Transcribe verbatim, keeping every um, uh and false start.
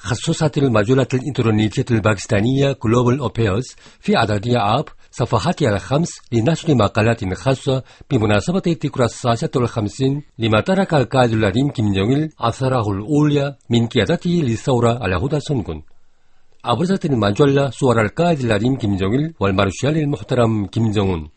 خصصت المجلة الإلكترونية الباكستانية Global Affairs في عدد آب صفحاتها الخمس لنشر مقالات خاصة بمناسبة الذكرى السادسة والخمسين لما ترك القائد العظيم كيم جونغ إل أثره الأولى من قيادته للثورة على هدى سنغون. أبرزت المجلة صور القائد العظيم كيم جونغ إل والمارشال المحترم كيم جونغ أون